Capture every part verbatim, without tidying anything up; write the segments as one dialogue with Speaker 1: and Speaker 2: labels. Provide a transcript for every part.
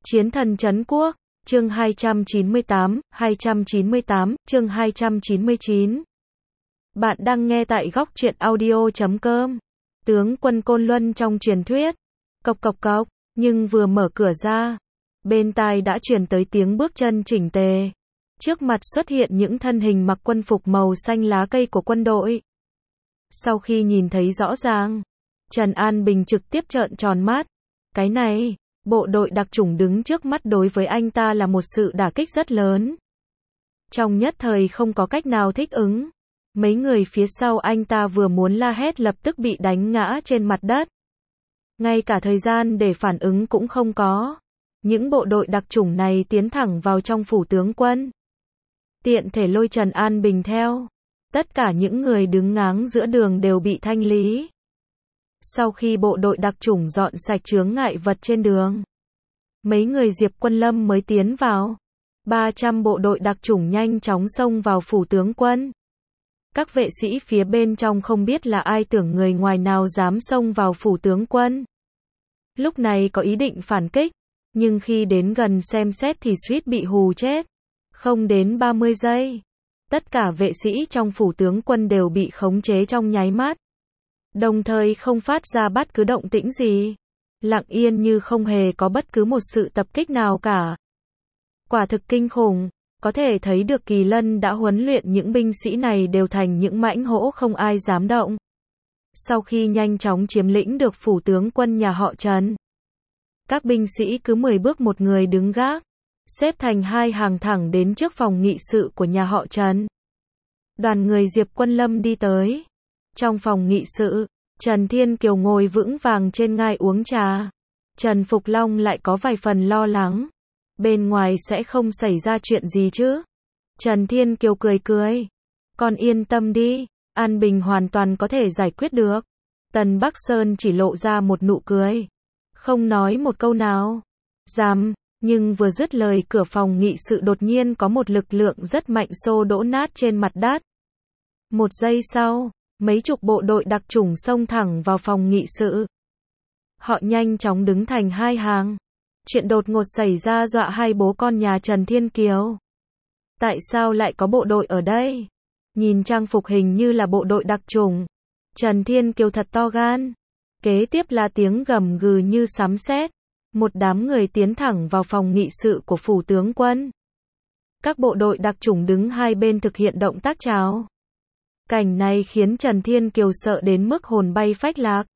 Speaker 1: Chiến thần trấn quốc, chương hai trăm chín mươi tám, hai trăm chín mươi tám, chương hai trăm chín mươi chín. Bạn đang nghe tại góc truyện audio chấm com. Tướng quân Côn Luân trong truyền thuyết. Cộc cộc cộc, nhưng vừa mở cửa ra, bên tai đã truyền tới tiếng bước chân chỉnh tề. Trước mặt xuất hiện những thân hình mặc quân phục màu xanh lá cây của quân đội. Sau khi nhìn thấy rõ ràng, Trần An Bình trực tiếp trợn tròn mắt. Cái này, bộ đội đặc chủng đứng trước mắt đối với anh ta là một sự đả kích rất lớn. Trong nhất thời không có cách nào thích ứng. Mấy người phía sau anh ta vừa muốn la hét lập tức bị đánh ngã trên mặt đất. Ngay cả thời gian để phản ứng cũng không có. Những bộ đội đặc chủng này tiến thẳng vào trong phủ tướng quân. Tiện thể lôi Trần An Bình theo. Tất cả những người đứng ngáng giữa đường đều bị thanh lý. Sau khi bộ đội đặc chủng dọn sạch chướng ngại vật trên đường, mấy người Diệp Quân Lâm mới tiến vào. ba trăm bộ đội đặc chủng nhanh chóng xông vào phủ tướng quân. Các vệ sĩ phía bên trong không biết là ai tưởng người ngoài nào dám xông vào phủ tướng quân. Lúc này có ý định phản kích, nhưng khi đến gần xem xét thì suýt bị hù chết. Không đến ba mươi giây, tất cả vệ sĩ trong phủ tướng quân đều bị khống chế trong nháy mắt. Đồng thời không phát ra bất cứ động tĩnh gì. Lặng yên như không hề có bất cứ một sự tập kích nào cả. Quả thực kinh khủng, có thể thấy được Kỳ Lân đã huấn luyện những binh sĩ này đều thành những mãnh hổ không ai dám động. Sau khi nhanh chóng chiếm lĩnh được phủ tướng quân nhà họ Trần, các binh sĩ cứ mười bước một người đứng gác, xếp thành hai hàng thẳng đến trước phòng nghị sự của nhà họ Trần. Đoàn người Diệp Quân Lâm đi tới. Trong phòng nghị sự, Trần Thiên Kiều ngồi vững vàng trên ngai uống trà. Trần Phục Long lại có vài phần lo lắng. Bên ngoài sẽ không xảy ra chuyện gì chứ? Trần Thiên Kiều cười cười. Con yên tâm đi, An Bình hoàn toàn có thể giải quyết được. Tần Bắc Sơn chỉ lộ ra một nụ cười. Không nói một câu nào. Dám, nhưng vừa dứt lời cửa phòng nghị sự đột nhiên có một lực lượng rất mạnh xô đổ nát trên mặt đất. Một giây sau, mấy chục bộ đội đặc chủng xông thẳng vào phòng nghị sự. Họ nhanh chóng đứng thành hai hàng. Chuyện đột ngột xảy ra dọa hai bố con nhà Trần Thiên Kiều. Tại sao lại có bộ đội ở đây? Nhìn trang phục hình như là bộ đội đặc chủng. Trần Thiên Kiều thật to gan. Kế tiếp là tiếng gầm gừ như sấm sét. Một đám người tiến thẳng vào phòng nghị sự của phủ tướng quân. Các bộ đội đặc chủng đứng hai bên thực hiện động tác chào. Cảnh này khiến Trần Thiên Kiều sợ đến mức hồn bay phách lạc.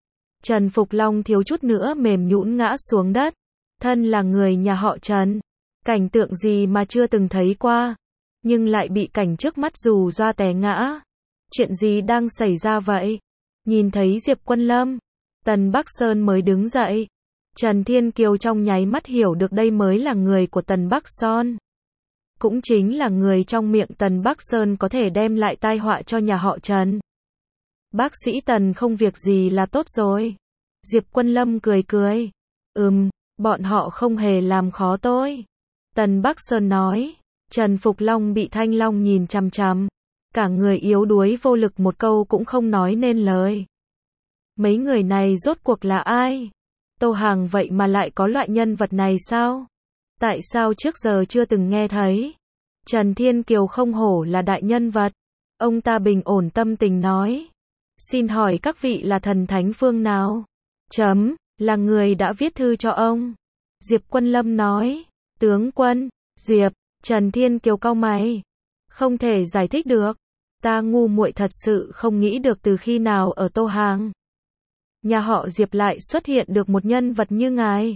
Speaker 1: Trần Phục Long thiếu chút nữa mềm nhũn ngã xuống đất. Thân là người nhà họ Trần, cảnh tượng gì mà chưa từng thấy qua, nhưng lại bị cảnh trước mắt dù do té ngã. Chuyện gì đang xảy ra vậy? Nhìn thấy Diệp Quân Lâm, Tần Bắc Sơn mới đứng dậy. Trần Thiên Kiều trong nháy mắt hiểu được đây mới là người của Tần Bắc Sơn. Cũng chính là người trong miệng Tần Bắc Sơn có thể đem lại tai họa cho nhà họ Trần. Bác sĩ Tần không việc gì là tốt rồi. Diệp Quân Lâm cười cười. Ừm, bọn họ không hề làm khó tôi. Tần Bắc Sơn nói. Trần Phục Long bị Thanh Long nhìn chằm chằm. Cả người yếu đuối vô lực một câu cũng không nói nên lời. Mấy người này rốt cuộc là ai? Tô Hàng vậy mà lại có loại nhân vật này sao? Tại sao trước giờ chưa từng nghe thấy? Trần Thiên Kiều không hổ là đại nhân vật. Ông ta bình ổn tâm tình nói. Xin hỏi các vị là thần thánh phương nào? Chấm, là người đã viết thư cho ông. Diệp Quân Lâm nói. Tướng quân, Diệp, Trần Thiên Kiều cau mày. Không thể giải thích được. Ta ngu muội thật sự không nghĩ được từ khi nào ở Tô Hàng. Nhà họ Diệp lại xuất hiện được một nhân vật như ngài.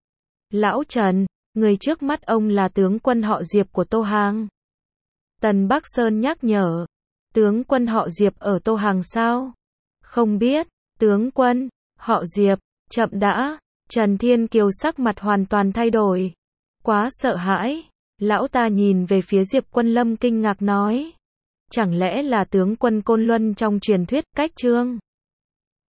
Speaker 1: Lão Trần, người trước mắt ông là tướng quân họ Diệp của Tô Hàng. Tần Bắc Sơn nhắc nhở. Tướng quân họ Diệp ở Tô Hàng sao? Không biết, tướng quân, họ Diệp, chậm đã. Trần Thiên Kiều sắc mặt hoàn toàn thay đổi. Quá sợ hãi. Lão ta nhìn về phía Diệp Quân Lâm kinh ngạc nói. Chẳng lẽ là tướng quân Côn Luân trong truyền thuyết cách chương?